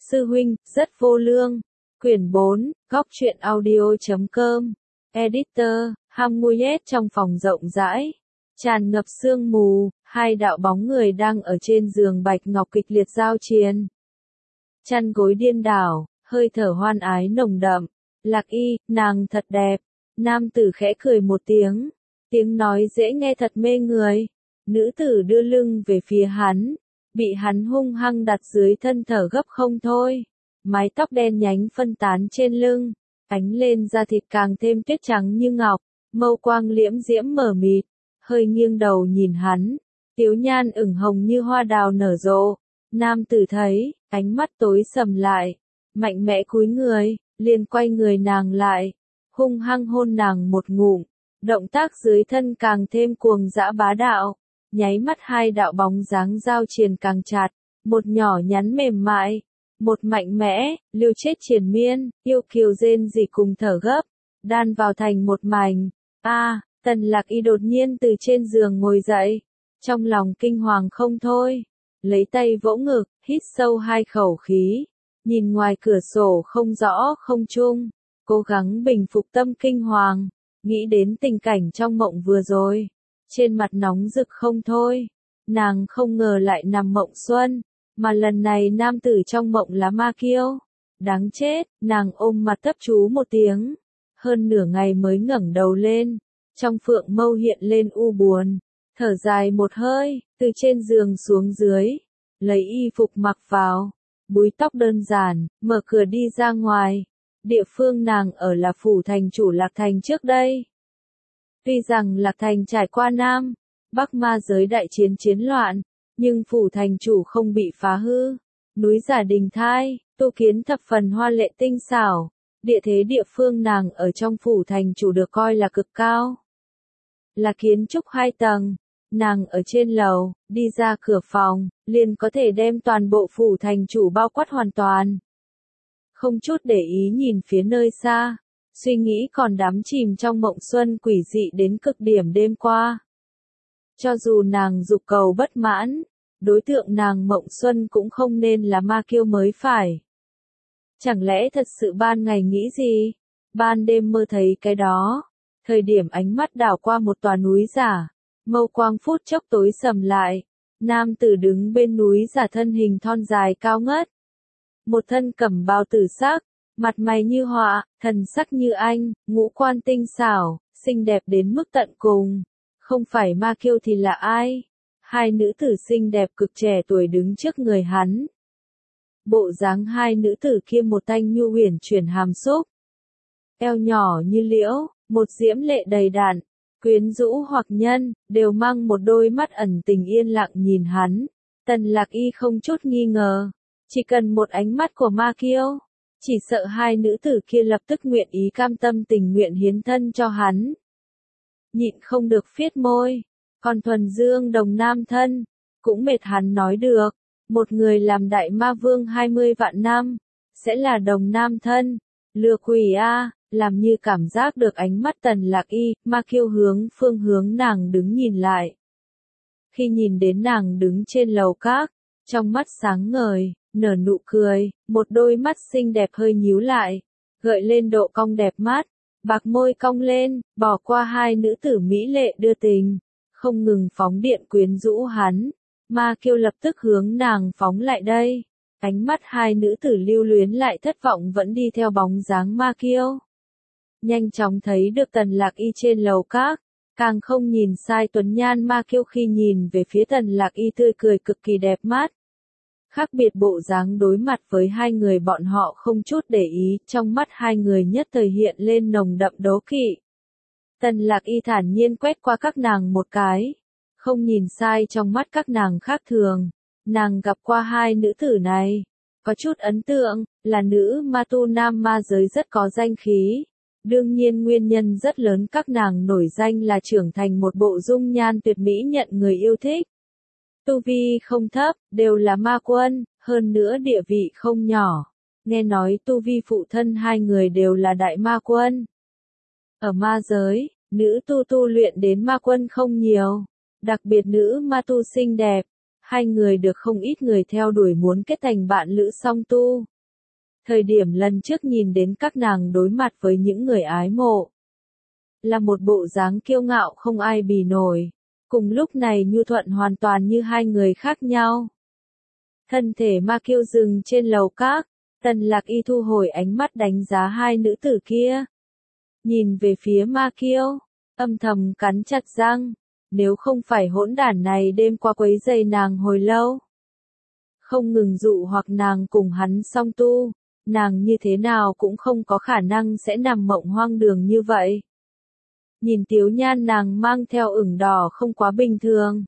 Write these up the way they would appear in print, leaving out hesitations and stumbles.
sư huynh, rất vô lương. Quyển 4, góc truyện audio.com. Editor, Hamuyet trong phòng rộng rãi. Tràn ngập sương mù, hai đạo bóng người đang ở trên giường bạch ngọc kịch liệt giao chiến. Chăn gối điên đảo, hơi thở hoan ái nồng đậm. Lạc Y, nàng thật đẹp. Nam tử khẽ cười một tiếng. Tiếng nói dễ nghe thật mê người. Nữ tử đưa lưng về phía hắn. Bị hắn hung hăng đặt dưới thân thở gấp không thôi. Mái tóc đen nhánh phân tán trên lưng. Ánh lên da thịt càng thêm tuyết trắng như ngọc. Mâu quang liễm diễm mờ mịt. Hơi nghiêng đầu nhìn hắn. Tiếu nhan ửng hồng như hoa đào nở rộ. Nam tử thấy, ánh mắt tối sầm lại. Mạnh mẽ cúi người, liền quay người nàng lại. Hung hăng hôn nàng một ngụm. Động tác dưới thân càng thêm cuồng dã bá đạo. Nháy mắt hai đạo bóng dáng giao triền càng chặt. Một nhỏ nhắn mềm mại. Một mạnh mẽ, liều chết triền miên, yêu kiều rên rỉ cùng thở gấp. Đan vào thành một mảnh. Tần Lạc Y đột nhiên từ trên giường ngồi dậy. Trong lòng kinh hoàng không thôi. Lấy tay vỗ ngực, hít sâu hai khẩu khí. Nhìn ngoài cửa sổ không rõ không chung. Cố gắng bình phục tâm kinh hoàng. Nghĩ đến tình cảnh trong mộng vừa rồi. Trên mặt nóng rực không thôi. Nàng không ngờ lại nằm mộng xuân. Mà lần này nam tử trong mộng là Ma Kiêu. Đáng chết, nàng ôm mặt thấp chú một tiếng. Hơn nửa ngày mới ngẩng đầu lên. Trong phượng mâu hiện lên u buồn. Thở dài một hơi, từ trên giường xuống dưới. Lấy y phục mặc vào. Búi tóc đơn giản, mở cửa đi ra ngoài. Địa phương nàng ở là phủ thành chủ Lạc Thành trước đây. Tuy rằng Lạc Thành trải qua Nam, Bắc ma giới đại chiến chiến loạn, nhưng phủ thành chủ không bị phá hư. Núi giả đình thai, tu kiến thập phần hoa lệ tinh xảo. Địa thế địa phương nàng ở trong phủ thành chủ được coi là cực cao. Là kiến trúc 2 tầng. Nàng ở trên lầu, đi ra cửa phòng, liền có thể đem toàn bộ phủ thành chủ bao quát hoàn toàn. Không chút để ý nhìn phía nơi xa, suy nghĩ còn đắm chìm trong mộng xuân quỷ dị đến cực điểm đêm qua. Cho dù nàng dục cầu bất mãn, đối tượng nàng mộng xuân cũng không nên là Ma Kiêu mới phải. Chẳng lẽ thật sự ban ngày nghĩ gì, ban đêm mơ thấy cái đó. Thời điểm ánh mắt đảo qua một tòa núi giả, mâu quang phút chốc tối sầm lại. Nam tử đứng bên núi giả thân hình thon dài cao ngất. Một thân cẩm bào tử sắc, mặt mày như họa, thần sắc như anh, ngũ quan tinh xảo, xinh đẹp đến mức tận cùng. Không phải Ma Kiêu thì là ai? Hai nữ tử xinh đẹp cực trẻ tuổi đứng trước người hắn. Bộ dáng hai nữ tử kia một tanh nhu huyền chuyển hàm xúc. Eo nhỏ như liễu, một diễm lệ đầy đặn, quyến rũ hoặc nhân, đều mang một đôi mắt ẩn tình yên lặng nhìn hắn. Tần Lạc Y không chút nghi ngờ. Chỉ cần một ánh mắt của Ma Kiêu, chỉ sợ hai nữ tử kia lập tức nguyện ý cam tâm tình nguyện hiến thân cho hắn. Nhịn không được phiết môi, còn thuần dương đồng nam thân, cũng mệt hắn nói được. Một người làm đại ma vương 20 vạn năm, sẽ là đồng nam thân. Lừa quỷ a, làm như cảm giác được ánh mắt Tần Lạc Y, Ma Kiêu hướng phương hướng nàng đứng nhìn lại. Khi nhìn đến nàng đứng trên lầu các, trong mắt sáng ngời, nở nụ cười, một đôi mắt xinh đẹp hơi nhíu lại, gợi lên độ cong đẹp mắt, bạc môi cong lên, bỏ qua hai nữ tử mỹ lệ đưa tình, không ngừng phóng điện quyến rũ hắn. Ma Kiêu lập tức hướng nàng phóng lại đây. Ánh mắt hai nữ tử lưu luyến lại thất vọng vẫn đi theo bóng dáng Ma Kiêu. Nhanh chóng thấy được Tần Lạc Y trên lầu các, càng không nhìn sai tuấn nhan Ma Kiêu khi nhìn về phía Tần Lạc Y tươi cười cực kỳ đẹp mắt. Khác biệt bộ dáng đối mặt với hai người bọn họ không chút để ý, trong mắt hai người nhất thời hiện lên nồng đậm đố kỵ. Tần Lạc Y thản nhiên quét qua các nàng một cái. Không nhìn sai trong mắt các nàng khác thường. Nàng gặp qua hai nữ tử này. Có chút ấn tượng, là nữ ma tu nam ma giới rất có danh khí. Đương nhiên nguyên nhân rất lớn các nàng nổi danh là trưởng thành một bộ dung nhan tuyệt mỹ nhận người yêu thích. Tu vi không thấp, đều là ma quân, hơn nữa địa vị không nhỏ. Nghe nói tu vi phụ thân hai người đều là đại ma quân. Ở ma giới, nữ tu luyện đến ma quân không nhiều. Đặc biệt nữ ma tu xinh đẹp. Hai người được không ít người theo đuổi muốn kết thành bạn lữ song tu. Thời điểm lần trước nhìn đến các nàng đối mặt với những người ái mộ. Là một bộ dáng kiêu ngạo không ai bì nổi. Cùng lúc này Nhu Thuận hoàn toàn như hai người khác nhau. Thân thể Ma Kiêu dừng trên lầu các, Tần Lạc Y thu hồi ánh mắt đánh giá hai nữ tử kia. Nhìn về phía Ma Kiêu, âm thầm cắn chặt răng, nếu không phải hỗn đản này đêm qua quấy rầy nàng hồi lâu. Không ngừng dụ hoặc nàng cùng hắn song tu, nàng như thế nào cũng không có khả năng sẽ nằm mộng hoang đường như vậy. Nhìn Tiếu Nhan nàng mang theo ửng đỏ không quá bình thường.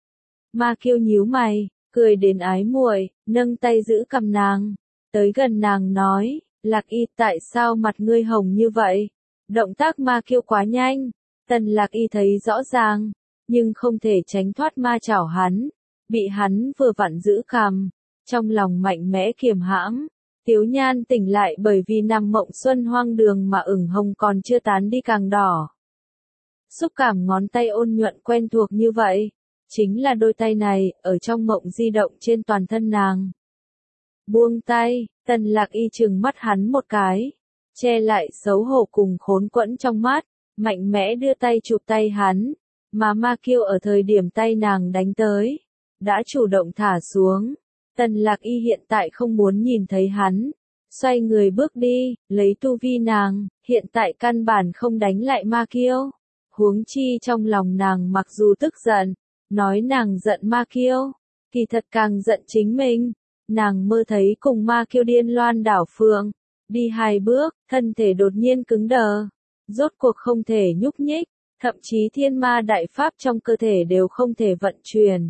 Ma Kiêu nhíu mày, cười đến ái muội, nâng tay giữ cằm nàng, tới gần nàng nói, Lạc Y tại sao mặt ngươi hồng như vậy? Động tác Ma Kiêu quá nhanh, Tần Lạc Y thấy rõ ràng, nhưng không thể tránh thoát ma chảo hắn, bị hắn vừa vặn giữ cằm, trong lòng mạnh mẽ kiềm hãm. Tiếu Nhan tỉnh lại bởi vì nằm mộng xuân hoang đường mà ửng hồng còn chưa tán đi càng đỏ. Xúc cảm ngón tay ôn nhuận quen thuộc như vậy, chính là đôi tay này, ở trong mộng di động trên toàn thân nàng. Buông tay, Tần Lạc Y trừng mắt hắn một cái, che lại xấu hổ cùng khốn quẫn trong mắt, mạnh mẽ đưa tay chụp tay hắn, mà Ma Kiêu ở thời điểm tay nàng đánh tới, đã chủ động thả xuống. Tần Lạc Y hiện tại không muốn nhìn thấy hắn, xoay người bước đi, lấy tu vi nàng, hiện tại căn bản không đánh lại Ma Kiêu. Huống chi trong lòng nàng mặc dù tức giận, nói nàng giận Ma Kiêu, kỳ thật càng giận chính mình. Nàng mơ thấy cùng Ma Kiêu điên loan đảo phượng, đi 2 bước, thân thể đột nhiên cứng đờ, rốt cuộc không thể nhúc nhích, thậm chí thiên ma đại pháp trong cơ thể đều không thể vận chuyển.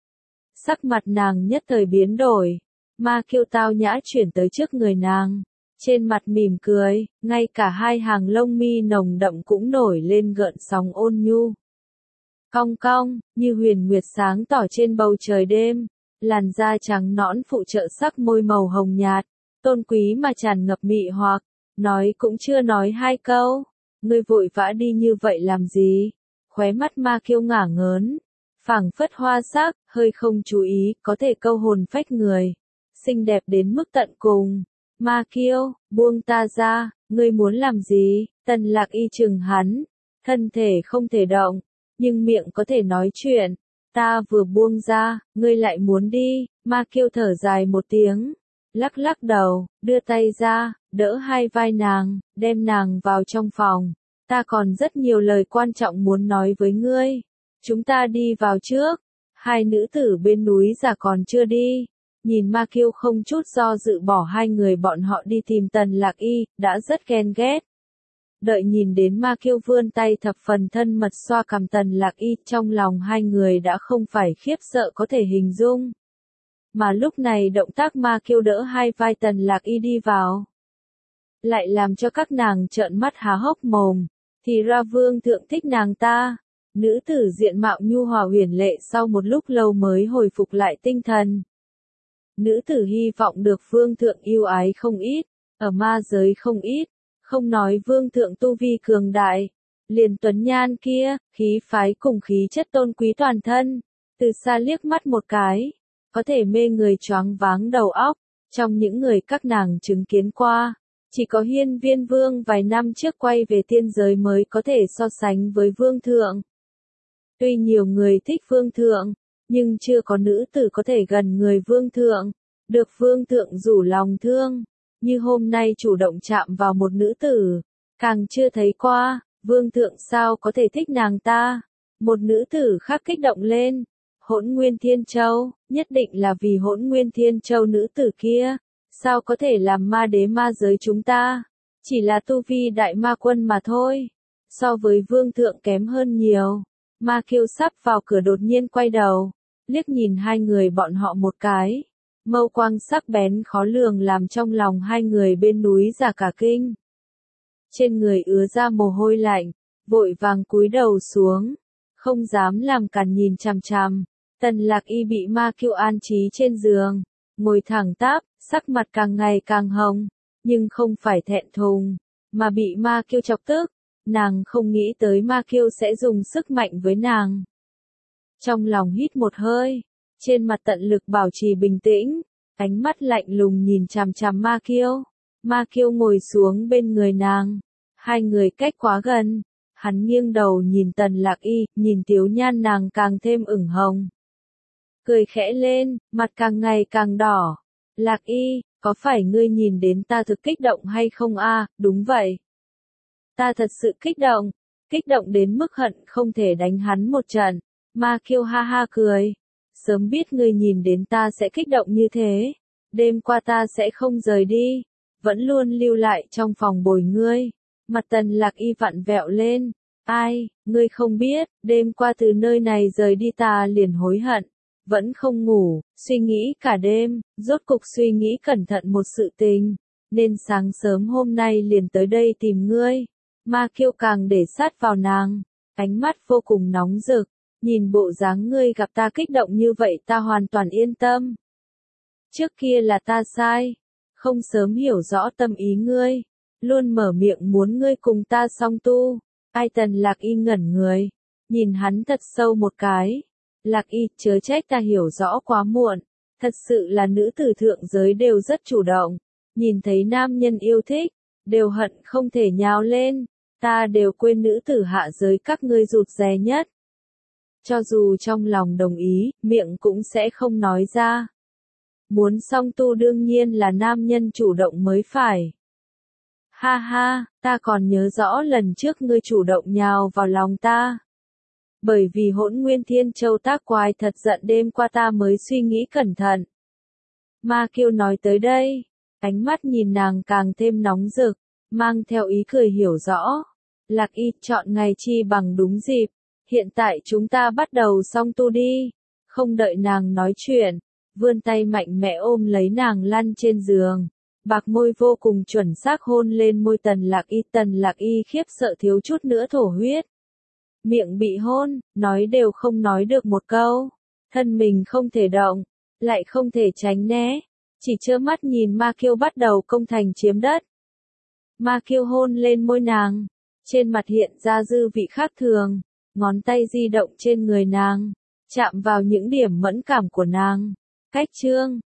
Sắc mặt nàng nhất thời biến đổi, Ma Kiêu tao nhã chuyển tới trước người nàng, trên mặt mỉm cười, ngay cả hai hàng lông mi nồng đậm cũng nổi lên gợn sóng ôn nhu. Cong cong, như huyền nguyệt sáng tỏ trên bầu trời đêm, làn da trắng nõn phụ trợ sắc môi màu hồng nhạt, tôn quý mà tràn ngập mị hoặc, nói cũng chưa nói 2 câu, ngươi vội vã đi như vậy làm gì? Khóe mắt Ma Kiêu ngả ngớn, phảng phất hoa sắc, hơi không chú ý, có thể câu hồn phách người, xinh đẹp đến mức tận cùng. Ma Kiêu, buông ta ra, ngươi muốn làm gì? Tần Lạc Y trừng hắn, thân thể không thể động, nhưng miệng có thể nói chuyện. Ta vừa buông ra, ngươi lại muốn đi. Ma Kiêu thở dài một tiếng, lắc lắc đầu, đưa tay ra, đỡ hai vai nàng, đem nàng vào trong phòng. Ta còn rất nhiều lời quan trọng muốn nói với ngươi. Chúng ta đi vào trước. Hai nữ tử bên núi già còn chưa đi. Nhìn Ma Kiêu không chút do dự bỏ hai người bọn họ đi tìm Tần Lạc Y, đã rất ghen ghét. Đợi nhìn đến Ma Kiêu vươn tay thập phần thân mật xoa cằm Tần Lạc Y, trong lòng hai người đã không phải khiếp sợ có thể hình dung. Mà lúc này động tác Ma Kiêu đỡ hai vai Tần Lạc Y đi vào, lại làm cho các nàng trợn mắt há hốc mồm, thì ra vương thượng thích nàng ta. Nữ tử diện mạo nhu hòa huyền lệ sau một lúc lâu mới hồi phục lại tinh thần. Nữ tử hy vọng được vương thượng yêu ái không ít, ở ma giới không ít, không nói vương thượng tu vi cường đại, liền tuấn nhan kia, khí phái cùng khí chất tôn quý toàn thân, từ xa liếc mắt một cái, có thể mê người choáng váng đầu óc. Trong những người các nàng chứng kiến qua, chỉ có Hiên Viên Vương vài năm trước quay về tiên giới mới có thể so sánh với vương thượng. Tuy nhiều người thích vương thượng, nhưng chưa có nữ tử có thể gần người vương thượng, được vương thượng rủ lòng thương, như hôm nay chủ động chạm vào một nữ tử, càng chưa thấy qua. Vương thượng sao có thể thích nàng ta? Một nữ tử khác kích động lên. Hỗn Nguyên Thiên Châu, nhất định là vì Hỗn Nguyên Thiên Châu nữ tử kia, sao có thể làm ma đế ma giới chúng ta? Chỉ là tu vi đại ma quân mà thôi, so với vương thượng kém hơn nhiều. Ma Kiêu sắp vào cửa đột nhiên quay đầu, liếc nhìn hai người bọn họ một cái, mâu quang sắc bén khó lường làm trong lòng hai người bên núi già cả kinh. Trên người ứa ra mồ hôi lạnh, vội vàng cúi đầu xuống, không dám làm cản nhìn chằm chằm. Tần Lạc Y bị Ma Kiêu an trí trên giường, ngồi thẳng tắp, sắc mặt càng ngày càng hồng, nhưng không phải thẹn thùng, mà bị Ma Kiêu chọc tức. Nàng không nghĩ tới Ma Kiêu sẽ dùng sức mạnh với nàng. Trong lòng hít một hơi, trên mặt tận lực bảo trì bình tĩnh, ánh mắt lạnh lùng nhìn chằm chằm Ma Kiêu. Ma Kiêu ngồi xuống bên người nàng. Hai người cách quá gần. Hắn nghiêng đầu nhìn Tần Lạc Y, nhìn Tiếu Nhan nàng càng thêm ửng hồng. Cười khẽ lên, mặt càng ngày càng đỏ. Lạc Y, có phải ngươi nhìn đến ta thực kích động hay không a? Đúng vậy. Ta thật sự kích động đến mức hận không thể đánh hắn một trận. Ma Kiêu ha ha cười. Sớm biết ngươi nhìn đến ta sẽ kích động như thế. Đêm qua ta sẽ không rời đi. Vẫn luôn lưu lại trong phòng bồi ngươi. Mặt Tần Lạc Y vặn vẹo lên. Ai, ngươi không biết, đêm qua từ nơi này rời đi ta liền hối hận. Vẫn không ngủ, suy nghĩ cả đêm, rốt cục suy nghĩ cẩn thận một sự tình. Nên sáng sớm hôm nay liền tới đây tìm ngươi. Ma Kiêu càng để sát vào nàng. Ánh mắt vô cùng nóng rực. Nhìn bộ dáng ngươi gặp ta kích động như vậy ta hoàn toàn yên tâm. Trước kia là ta sai. Không sớm hiểu rõ tâm ý ngươi. Luôn mở miệng muốn ngươi cùng ta song tu. Ai Tần Lạc Y ngẩn người. Nhìn hắn thật sâu một cái. Lạc Y, chớ trách ta hiểu rõ quá muộn. Thật sự là nữ tử thượng giới đều rất chủ động. Nhìn thấy nam nhân yêu thích. Đều hận không thể nhào lên. Ta đều quên nữ tử hạ giới các ngươi rụt rè nhất. Cho dù trong lòng đồng ý, miệng cũng sẽ không nói ra. Muốn song tu đương nhiên là nam nhân chủ động mới phải. Ha ha, ta còn nhớ rõ lần trước ngươi chủ động nhào vào lòng ta. Bởi vì Hỗn Nguyên Thiên Châu tác quái thật giận đêm qua ta mới suy nghĩ cẩn thận. Ma Kiêu nói tới đây, ánh mắt nhìn nàng càng thêm nóng rực, mang theo ý cười hiểu rõ. Lạc Y, chọn ngày chi bằng đúng dịp. Hiện tại chúng ta bắt đầu song tu đi. Không đợi nàng nói chuyện, vươn tay mạnh mẽ ôm lấy nàng lăn trên giường. Bạc môi vô cùng chuẩn xác hôn lên môi Tần Lạc Y. Tần Lạc Y khiếp sợ thiếu chút nữa thổ huyết. Miệng bị hôn, nói đều không nói được một câu. Thân mình không thể động, lại không thể tránh né. Chỉ trơ mắt nhìn Ma Kiêu bắt đầu công thành chiếm đất. Ma Kiêu hôn lên môi nàng. Trên mặt hiện ra dư vị khác thường. Ngón tay di động trên người nàng. Chạm vào những điểm mẫn cảm của nàng. Cách chương